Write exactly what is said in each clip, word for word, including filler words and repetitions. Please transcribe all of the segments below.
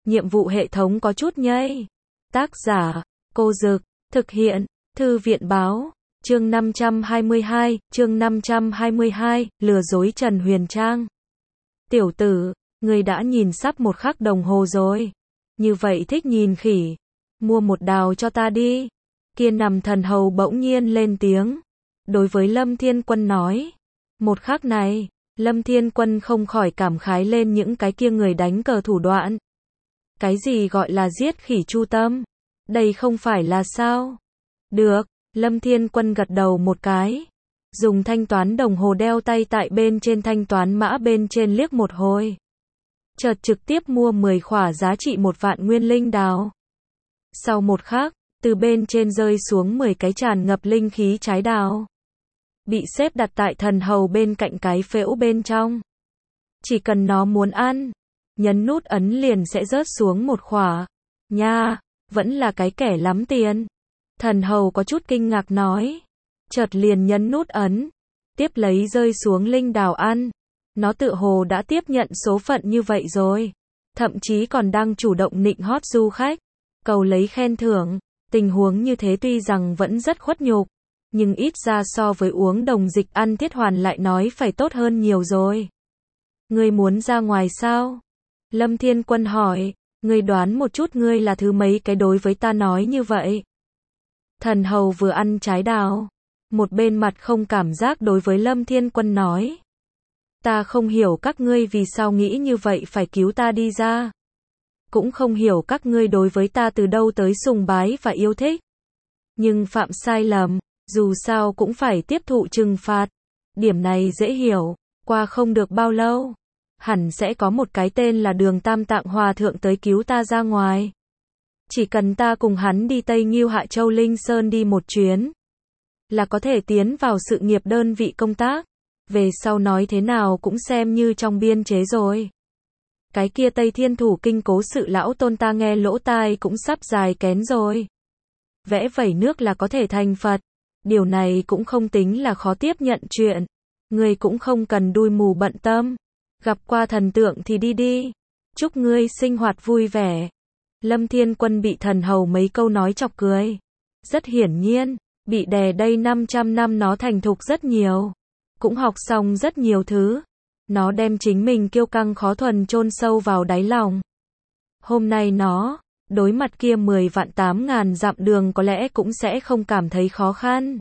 nhiệm vụ hệ thống có chút nhây. Tác giả, Cô Dực, thực hiện, Thư viện Báo, chương năm trăm hai mươi hai, chương năm trăm hai mươi hai, lừa dối Trần Huyền Trang. Tiểu tử, người đã nhìn sắp một khắc đồng hồ rồi. Như vậy thích nhìn khỉ. Mua một đào cho ta đi. Kia nằm thần hầu bỗng nhiên lên tiếng. Đối với Lâm Thiên Quân nói. Một khắc này, Lâm Thiên Quân không khỏi cảm khái lên những cái kia người đánh cờ thủ đoạn. Cái gì gọi là giết khỉ chu tâm? Đây không phải là sao? Được, Lâm Thiên Quân gật đầu một cái. Dùng thanh toán đồng hồ đeo tay tại bên trên thanh toán mã bên trên liếc một hồi. Chợt trực tiếp mua mười khỏa giá trị một vạn nguyên linh đào. Sau một khắc, từ bên trên rơi xuống mười cái tràn ngập linh khí trái đào. Bị xếp đặt tại thần hầu bên cạnh cái phễu bên trong. Chỉ cần nó muốn ăn, nhấn nút ấn liền sẽ rớt xuống một khỏa. Nha, vẫn là cái kẻ lắm tiền. Thần hầu có chút kinh ngạc nói. Chợt liền nhấn nút ấn, tiếp lấy rơi xuống linh đào ăn. Nó tựa hồ đã tiếp nhận số phận như vậy rồi. Thậm chí còn đang chủ động nịnh hót du khách, cầu lấy khen thưởng. Tình huống như thế tuy rằng vẫn rất khuất nhục, nhưng ít ra so với uống đồng dịch ăn thiết hoàn lại nói phải tốt hơn nhiều rồi. Ngươi muốn ra ngoài sao? Lâm Thiên Quân hỏi. Ngươi đoán một chút ngươi là thứ mấy cái đối với ta nói như vậy? Thần hầu vừa ăn trái đào, một bên mặt không cảm giác đối với Lâm Thiên Quân nói. Ta không hiểu các ngươi vì sao nghĩ như vậy phải cứu ta đi ra. Cũng không hiểu các ngươi đối với ta từ đâu tới sùng bái và yêu thích. Nhưng phạm sai lầm, dù sao cũng phải tiếp thụ trừng phạt. Điểm này dễ hiểu, qua không được bao lâu. Hẳn sẽ có một cái tên là Đường Tam Tạng Hòa Thượng tới cứu ta ra ngoài. Chỉ cần ta cùng hắn đi Tây Ngưu Hạ Châu Linh Sơn đi một chuyến, là có thể tiến vào sự nghiệp đơn vị công tác. Về sau nói thế nào cũng xem như trong biên chế rồi. Cái kia Tây Thiên Thủ Kinh cố sự lão tôn ta nghe lỗ tai cũng sắp dài kén rồi. Vẽ vẩy nước là có thể thành Phật. Điều này cũng không tính là khó tiếp nhận chuyện. Ngươi cũng không cần đuôi mù bận tâm. Gặp qua thần tượng thì đi đi. Chúc ngươi sinh hoạt vui vẻ. Lâm Thiên Quân bị thần hầu mấy câu nói chọc cười. Rất hiển nhiên, bị đè đây năm trăm năm nó thành thục rất nhiều. Cũng học xong rất nhiều thứ. Nó đem chính mình kiêu căng khó thuần chôn sâu vào đáy lòng. Hôm nay nó, đối mặt kia mười vạn tám ngàn dặm đường có lẽ cũng sẽ không cảm thấy khó khăn.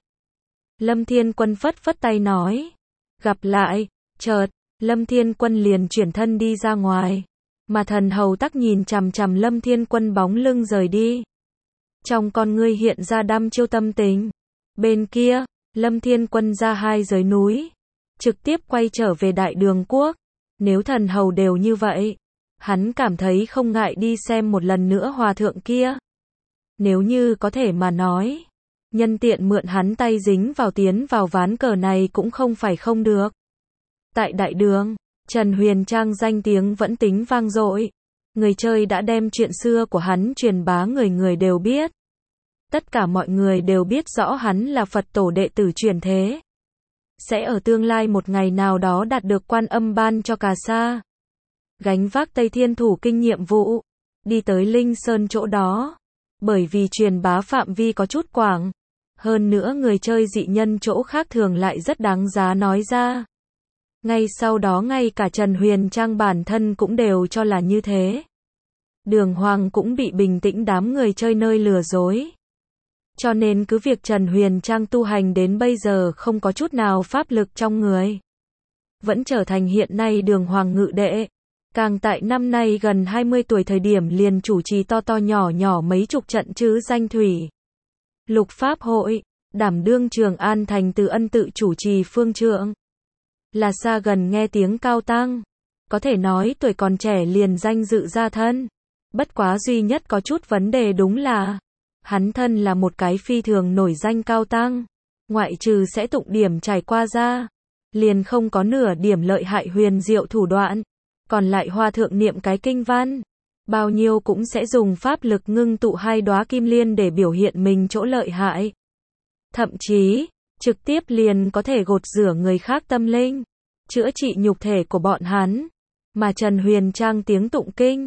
Lâm Thiên Quân phất phất tay nói. Gặp lại, chợt, Lâm Thiên Quân liền chuyển thân đi ra ngoài. Mà thần hầu tắc nhìn chằm chằm Lâm Thiên Quân bóng lưng rời đi. Trong con ngươi hiện ra đăm chiêu tâm tình. Bên kia, Lâm Thiên Quân ra hai giới núi. Trực tiếp quay trở về Đại Đường Quốc. Nếu thần hầu đều như vậy, hắn cảm thấy không ngại đi xem một lần nữa hòa thượng kia. Nếu như có thể mà nói, nhân tiện mượn hắn tay dính vào tiến vào ván cờ này cũng không phải không được. Tại Đại Đường, Trần Huyền Trang danh tiếng vẫn tính vang dội. Người chơi đã đem chuyện xưa của hắn truyền bá người người đều biết. Tất cả mọi người đều biết rõ hắn là Phật tổ đệ tử truyền thế. Sẽ ở tương lai một ngày nào đó đạt được Quan Âm ban cho cà sa. Gánh vác Tây Thiên Thủ Kinh nhiệm vụ. Đi tới Linh Sơn chỗ đó. Bởi vì truyền bá phạm vi có chút quảng. Hơn nữa người chơi dị nhân chỗ khác thường lại rất đáng giá nói ra. Ngay sau đó ngay cả Trần Huyền Trang bản thân cũng đều cho là như thế. Đường Hoàng cũng bị bình tĩnh đám người chơi nơi lừa dối. Cho nên cứ việc Trần Huyền Trang tu hành đến bây giờ không có chút nào pháp lực trong người. Vẫn trở thành hiện nay Đường Hoàng ngự đệ. Càng tại năm nay gần hai mươi tuổi thời điểm liền chủ trì to to nhỏ nhỏ mấy chục trận chứ danh thủy. Lục Pháp hội, đảm đương Trường An thành Từ Ân tự chủ trì phương trượng. Là xa gần nghe tiếng cao tăng. Có thể nói tuổi còn trẻ liền danh dự ra thân. Bất quá duy nhất có chút vấn đề đúng là hắn thân là một cái phi thường nổi danh cao tăng. Ngoại trừ sẽ tụng điểm trải qua ra, liền không có nửa điểm lợi hại huyền diệu thủ đoạn. Còn lại hòa thượng niệm cái kinh văn, bao nhiêu cũng sẽ dùng pháp lực ngưng tụ hai đóa kim liên để biểu hiện mình chỗ lợi hại. Thậm chí, trực tiếp liền có thể gột rửa người khác tâm linh, chữa trị nhục thể của bọn hắn. Mà Trần Huyền Trang tiếng tụng kinh,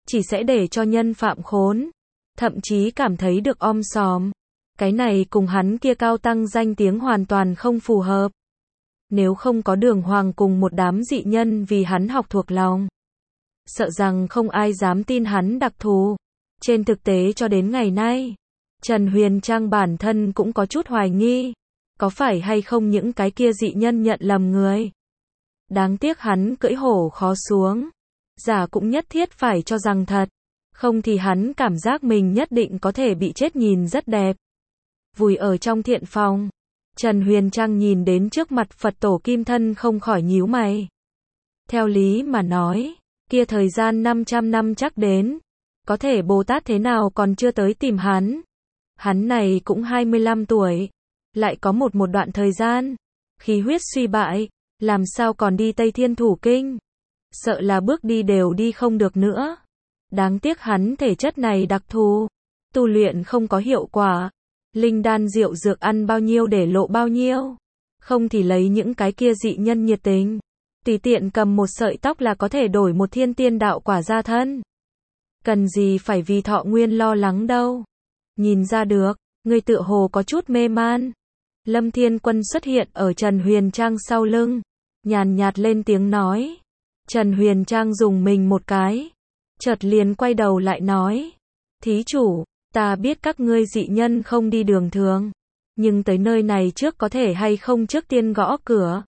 chỉ sẽ để cho nhân phạm khốn, thậm chí cảm thấy được om sòm. Cái này cùng hắn kia cao tăng danh tiếng hoàn toàn không phù hợp. Nếu không có Đường Hoàng cùng một đám dị nhân vì hắn học thuộc lòng, sợ rằng không ai dám tin hắn đặc thù. Trên thực tế cho đến ngày nay, Trần Huyền Trang bản thân cũng có chút hoài nghi, có phải hay không những cái kia dị nhân nhận lầm người. Đáng tiếc hắn cưỡi hổ khó xuống, giả cũng nhất thiết phải cho rằng thật, không thì hắn cảm giác mình nhất định có thể bị chết nhìn rất đẹp. Vùi ở trong thiện phòng, Trần Huyền Trang nhìn đến trước mặt Phật tổ kim thân không khỏi nhíu mày. Theo lý mà nói, kia thời gian năm trăm năm chắc đến, có thể Bồ Tát thế nào còn chưa tới tìm hắn. Hắn này cũng hai mươi lăm tuổi, lại có một một đoạn thời gian, khí huyết suy bại, làm sao còn đi Tây Thiên Thủ Kinh. Sợ là bước đi đều đi không được nữa. Đáng tiếc hắn thể chất này đặc thù, tu luyện không có hiệu quả. Linh đan rượu dược ăn bao nhiêu để lộ bao nhiêu. Không thì lấy những cái kia dị nhân nhiệt tình, tùy tiện cầm một sợi tóc là có thể đổi một thiên tiên đạo quả ra thân. Cần gì phải vì thọ nguyên lo lắng đâu. Nhìn ra được, người tựa hồ có chút mê man. Lâm Thiên Quân xuất hiện ở Trần Huyền Trang sau lưng, nhàn nhạt lên tiếng nói. Trần Huyền Trang dùng mình một cái, chợt liền quay đầu lại nói. Thí chủ, ta biết các ngươi dị nhân không đi đường thường, nhưng tới nơi này trước có thể hay không trước tiên gõ cửa.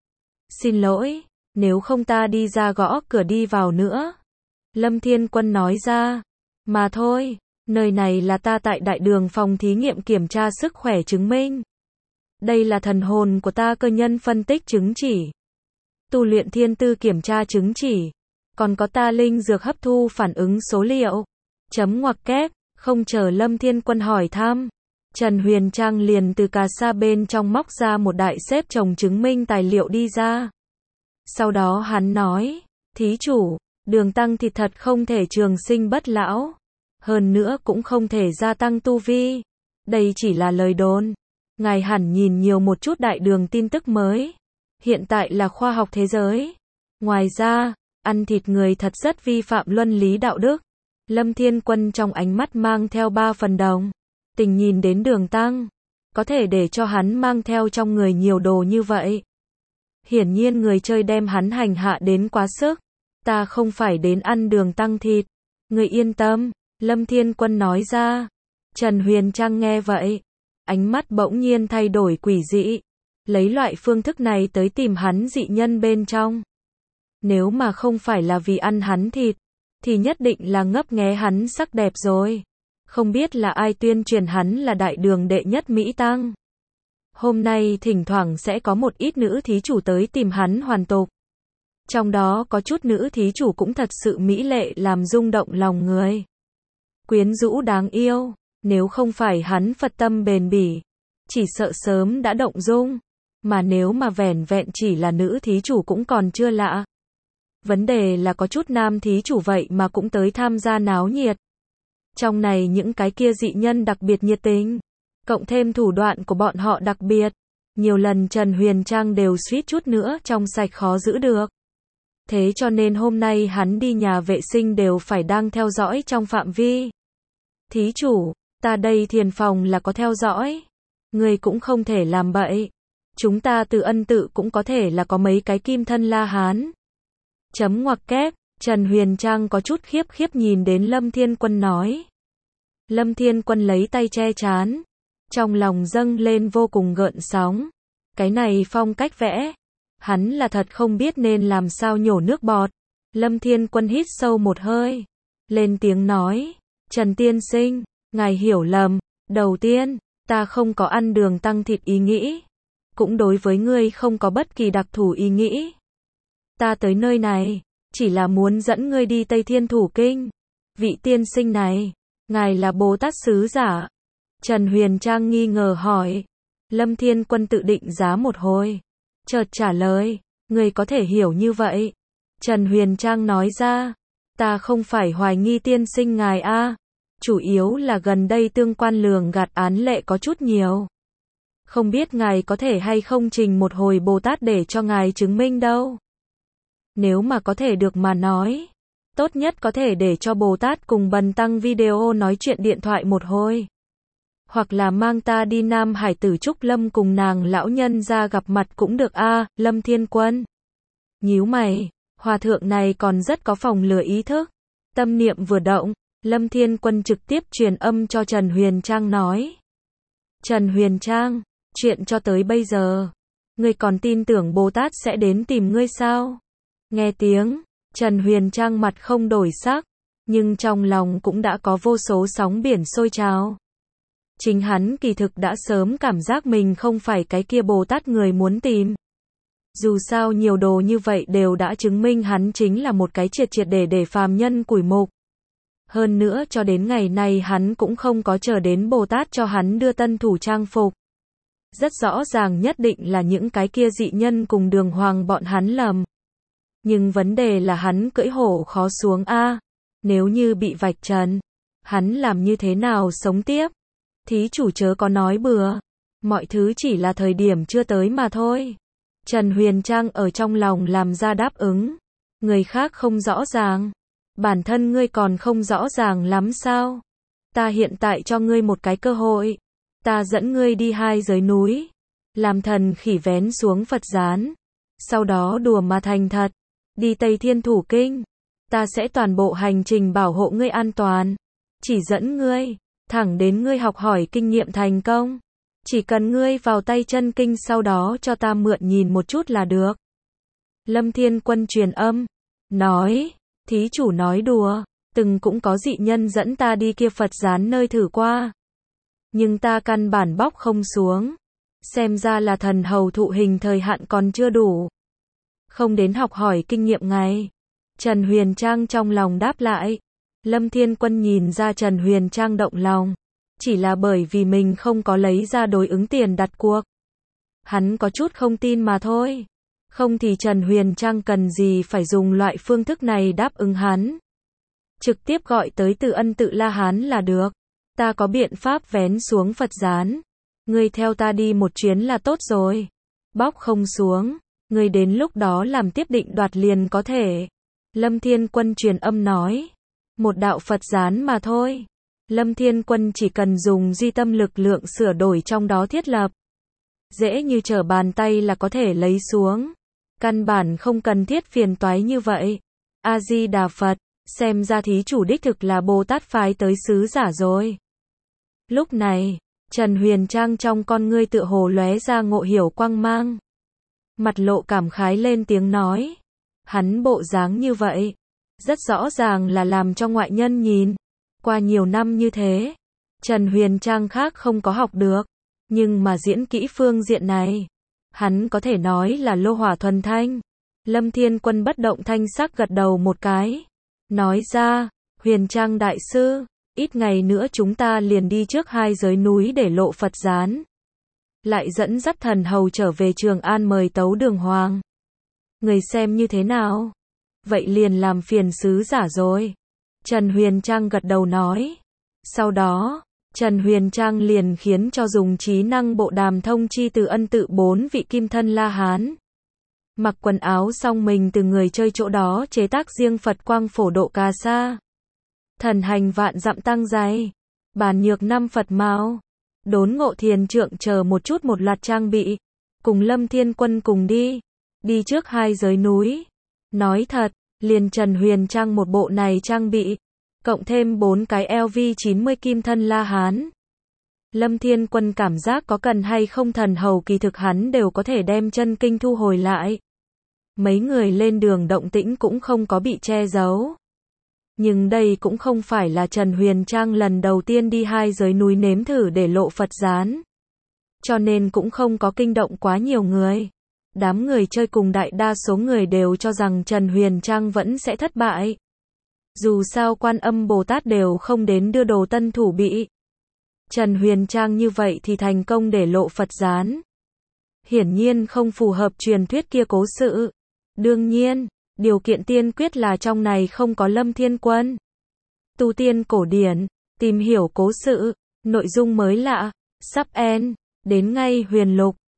Xin lỗi, nếu không ta đi ra gõ cửa đi vào nữa. Lâm Thiên Quân nói ra. Mà thôi, nơi này là ta tại đại đường phòng thí nghiệm kiểm tra sức khỏe chứng minh. Đây là thần hồn của ta cơ nhân phân tích chứng chỉ. Tu luyện thiên tư kiểm tra chứng chỉ. Còn có ta linh dược hấp thu phản ứng số liệu. Chấm ngoặc kép, không chờ Lâm Thiên Quân hỏi thăm. Trần Huyền Trang liền từ cà sa bên trong móc ra một đại xếp chồng chứng minh tài liệu đi ra. Sau đó hắn nói, thí chủ, đường tăng thì thật không thể trường sinh bất lão. Hơn nữa cũng không thể gia tăng tu vi. Đây chỉ là lời đồn. Ngài hẳn nhìn nhiều một chút đại đường tin tức mới. Hiện tại là khoa học thế giới. Ngoài ra, ăn thịt người thật rất vi phạm luân lý đạo đức. Lâm Thiên Quân trong ánh mắt mang theo ba phần đồng tình nhìn đến Đường Tăng, có thể để cho hắn mang theo trong người nhiều đồ như vậy. Hiển nhiên người chơi đem hắn hành hạ đến quá sức. Ta không phải đến ăn Đường Tăng thịt. Người yên tâm, Lâm Thiên Quân nói ra. Trần Huyền Trang nghe vậy, ánh mắt bỗng nhiên thay đổi quỷ dị, lấy loại phương thức này tới tìm hắn dị nhân bên trong. Nếu mà không phải là vì ăn hắn thịt, thì nhất định là ngấp nghé hắn sắc đẹp rồi. Không biết là ai tuyên truyền hắn là đại đường đệ nhất Mỹ Tăng. Hôm nay thỉnh thoảng sẽ có một ít nữ thí chủ tới tìm hắn hoàn tục. Trong đó có chút nữ thí chủ cũng thật sự mỹ lệ làm rung động lòng người. Quyến rũ đáng yêu, nếu không phải hắn Phật tâm bền bỉ, chỉ sợ sớm đã động dung. Mà nếu mà vẻn vẹn chỉ là nữ thí chủ cũng còn chưa lạ. Vấn đề là có chút nam thí chủ vậy mà cũng tới tham gia náo nhiệt. Trong này những cái kia dị nhân đặc biệt nhiệt tình, cộng thêm thủ đoạn của bọn họ đặc biệt. Nhiều lần Trần Huyền Trang đều suýt chút nữa trong sạch khó giữ được. Thế cho nên hôm nay hắn đi nhà vệ sinh đều phải đang theo dõi trong phạm vi. Thí chủ, ta đây thiền phòng là có theo dõi. Người cũng không thể làm bậy. Chúng ta từ ân tự cũng có thể là có mấy cái kim thân La Hán. Chấm ngoặc kép, Trần Huyền Trang có chút khiếp khiếp nhìn đến Lâm Thiên Quân nói. Lâm Thiên Quân lấy tay che chán, trong lòng dâng lên vô cùng gợn sóng. Cái này phong cách vẽ, hắn là thật không biết nên làm sao nhổ nước bọt. Lâm Thiên Quân hít sâu một hơi, lên tiếng nói, Trần Tiên Sinh, ngài hiểu lầm, đầu tiên, ta không có ăn Đường Tăng thịt ý nghĩ, cũng đối với ngươi không có bất kỳ đặc thù ý nghĩ. Ta tới nơi này, chỉ là muốn dẫn ngươi đi Tây Thiên Thủ Kinh. Vị tiên sinh này, ngài là Bồ Tát sứ giả? Trần Huyền Trang nghi ngờ hỏi. Lâm Thiên Quân tự định giá một hồi, chợt trả lời, người có thể hiểu như vậy. Trần Huyền Trang nói ra, ta không phải hoài nghi tiên sinh ngài a, chủ yếu là gần đây tương quan lường gạt án lệ có chút nhiều. Không biết ngài có thể hay không trình một hồi Bồ Tát để cho ngài chứng minh đâu. Nếu mà có thể được mà nói, Tốt nhất có thể để cho Bồ Tát cùng Bần Tăng video nói chuyện điện thoại một hồi. Hoặc là mang ta đi Nam Hải Tử Trúc Lâm cùng nàng lão nhân ra gặp mặt cũng được a. Lâm Thiên Quân nhíu mày, hòa thượng này còn rất có phòng lừa ý thức. Tâm niệm vừa động, Lâm Thiên Quân trực tiếp truyền âm cho Trần Huyền Trang nói. Trần Huyền Trang, chuyện cho tới bây giờ, ngươi còn tin tưởng Bồ Tát sẽ đến tìm ngươi sao? Nghe tiếng, Trần Huyền Trang mặt không đổi sắc, nhưng trong lòng cũng đã có vô số sóng biển sôi trào. Chính hắn kỳ thực đã sớm cảm giác mình không phải cái kia Bồ Tát người muốn tìm. Dù sao nhiều đồ như vậy đều đã chứng minh hắn chính là một cái triệt triệt để để phàm nhân củi mục. Hơn nữa cho đến ngày này hắn cũng không có chờ đến Bồ Tát cho hắn đưa tân thủ trang phục. Rất rõ ràng nhất định là những cái kia dị nhân cùng Đường Hoàng bọn hắn lầm. Nhưng vấn đề là hắn cưỡi hổ khó xuống a. Nếu như bị vạch trần, hắn làm như thế nào sống tiếp? Thí chủ chớ có nói bừa. Mọi thứ chỉ là thời điểm chưa tới mà thôi. Trần Huyền Trang ở trong lòng làm ra đáp ứng. Người khác không rõ ràng. Bản thân ngươi còn không rõ ràng lắm sao? Ta hiện tại cho ngươi một cái cơ hội. Ta dẫn ngươi đi hai giới núi. Làm thần khỉ vén xuống Phật gián. Sau đó đùa mà thành thật. Đi Tây Thiên Thủ Kinh. Ta sẽ toàn bộ hành trình bảo hộ ngươi an toàn. Chỉ dẫn ngươi. Thẳng đến ngươi học hỏi kinh nghiệm thành công. Chỉ cần ngươi vào tay chân kinh sau đó cho ta mượn nhìn một chút là được. Lâm Thiên Quân truyền âm. Nói. Thí chủ nói đùa. Từng cũng có dị nhân dẫn ta đi kia Phật gián nơi thử qua. Nhưng ta căn bản bóc không xuống. Xem ra là thần hầu thụ hình thời hạn còn chưa đủ. Không đến học hỏi kinh nghiệm ngày. Trần Huyền Trang trong lòng đáp lại. Lâm Thiên Quân nhìn ra Trần Huyền Trang động lòng. Chỉ là bởi vì mình không có lấy ra đối ứng tiền đặt cuộc. Hắn có chút không tin mà thôi. Không thì Trần Huyền Trang cần gì phải dùng loại phương thức này đáp ứng hắn. Trực tiếp gọi tới Từ Ân Tự La Hán là được. Ta có biện pháp vén xuống Phật gián. Ngươi theo ta đi một chuyến là tốt rồi. Bóc không xuống. Ngươi đến lúc đó làm tiếp định đoạt liền có thể. Lâm Thiên Quân truyền âm nói. Một đạo Phật gián mà thôi. Lâm Thiên Quân chỉ cần dùng duy tâm lực lượng sửa đổi trong đó thiết lập. Dễ như trở bàn tay là có thể lấy xuống. Căn bản không cần thiết phiền toái như vậy. A-di-đà Phật, xem ra thí chủ đích thực là Bồ Tát phái tới sứ giả rồi. Lúc này, Trần Huyền Trang trong con ngươi tựa hồ lóe ra ngộ hiểu quang mang. Mặt lộ cảm khái lên tiếng nói. Hắn bộ dáng như vậy. Rất rõ ràng là làm cho ngoại nhân nhìn. Qua nhiều năm như thế, Trần Huyền Trang khác không có học được. Nhưng mà diễn kỹ phương diện này, hắn có thể nói là lô hỏa thuần thanh. Lâm Thiên Quân bất động thanh sắc gật đầu một cái. Nói ra, Huyền Trang đại sư, ít ngày nữa chúng ta liền đi trước hai giới núi để lộ Phật gián. Lại dẫn dắt thần hầu trở về Trường An mời tấu Đường Hoàng. Người xem như thế nào? Vậy liền làm phiền sứ giả rồi. Trần Huyền Trang gật đầu nói. Sau đó, Trần Huyền Trang liền khiến cho dùng trí năng bộ đàm thông chi Từ Ân Tự bốn vị kim thân La Hán. Mặc quần áo xong mình từ người chơi chỗ đó chế tác riêng Phật quang phổ độ cà sa. Thần hành vạn dặm tăng dày. Bàn nhược năm Phật mao. Đốn ngộ thiền trượng chờ một chút một loạt trang bị. Cùng Lâm Thiên Quân cùng đi. Đi trước hai giới núi. Nói thật, liền Trần Huyền Trang một bộ này trang bị. Cộng thêm bốn cái L V chín mươi kim thân La Hán. Lâm Thiên Quân cảm giác có cần hay không thần hầu kỳ thực hắn đều có thể đem chân kinh thu hồi lại. Mấy người lên đường động tĩnh cũng không có bị che giấu. Nhưng đây cũng không phải là Trần Huyền Trang lần đầu tiên đi hai giới núi nếm thử để lộ Phật gián. Cho nên cũng không có kinh động quá nhiều người. Đám người chơi cùng đại đa số người đều cho rằng Trần Huyền Trang vẫn sẽ thất bại. Dù sao Quan Âm Bồ Tát đều không đến đưa đồ tân thủ bị. Trần Huyền Trang như vậy thì thành công để lộ Phật gián. Hiển nhiên không phù hợp truyền thuyết kia cố sự. Đương nhiên, điều kiện tiên quyết là trong này không có Lâm Thiên Quân. Tu tiên cổ điển, tìm hiểu cố sự, nội dung mới lạ, sắp end, đến ngay huyền lục.